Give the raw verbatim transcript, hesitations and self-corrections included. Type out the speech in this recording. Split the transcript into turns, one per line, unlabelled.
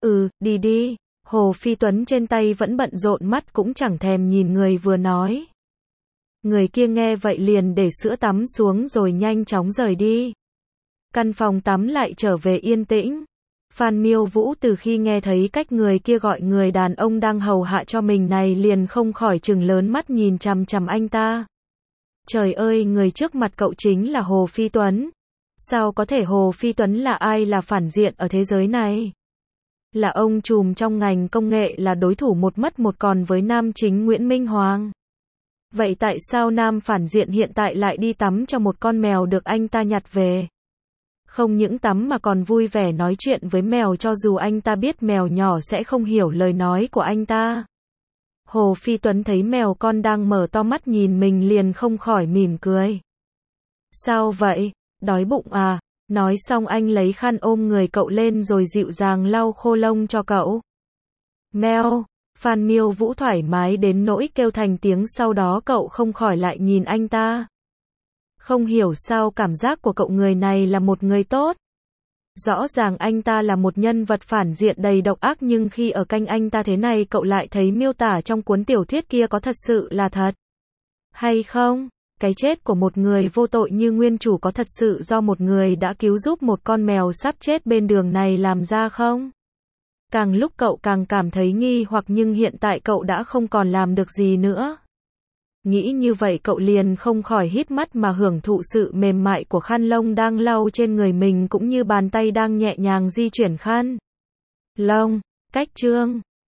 Ừ, đi đi. Hồ Phi Tuấn trên tay vẫn bận rộn, mắt cũng chẳng thèm nhìn người vừa nói. Người kia nghe vậy liền để sữa tắm xuống rồi nhanh chóng rời đi. Căn phòng tắm lại trở về yên tĩnh. Phan Miêu Vũ từ khi nghe thấy cách người kia gọi người đàn ông đang hầu hạ cho mình này liền không khỏi trừng lớn mắt nhìn chằm chằm anh ta. Trời ơi, người trước mặt cậu chính là Hồ Phi Tuấn. Sao có thể? Hồ Phi Tuấn là ai, là phản diện ở thế giới này? Là ông trùm trong ngành công nghệ, là đối thủ một mất một còn với nam chính Nguyễn Minh Hoàng. Vậy tại sao nam phản diện hiện tại lại đi tắm cho một con mèo được anh ta nhặt về? Không những tắm mà còn vui vẻ nói chuyện với mèo, cho dù anh ta biết mèo nhỏ sẽ không hiểu lời nói của anh ta. Hồ Phi Tuấn thấy mèo con đang mở to mắt nhìn mình liền không khỏi mỉm cười. Sao vậy? Đói bụng à? Nói xong anh lấy khăn ôm người cậu lên rồi dịu dàng lau khô lông cho cậu. Mèo. Phan Miêu Vũ thoải mái đến nỗi kêu thành tiếng, sau đó cậu không khỏi lại nhìn anh ta. Không hiểu sao cảm giác của cậu người này là một người tốt. Rõ ràng anh ta là một nhân vật phản diện đầy độc ác, nhưng khi ở cạnh anh ta thế này cậu lại thấy miêu tả trong cuốn tiểu thuyết kia có thật sự là thật. Hay không? Cái chết của một người vô tội như nguyên chủ có thật sự do một người đã cứu giúp một con mèo sắp chết bên đường này làm ra không? Càng lúc cậu càng cảm thấy nghi hoặc, nhưng hiện tại cậu đã không còn làm được gì nữa. Nghĩ như vậy cậu liền không khỏi híp mắt mà hưởng thụ sự mềm mại của khăn lông đang lau trên người mình, cũng như bàn tay đang nhẹ nhàng di chuyển khăn lông. Cách chương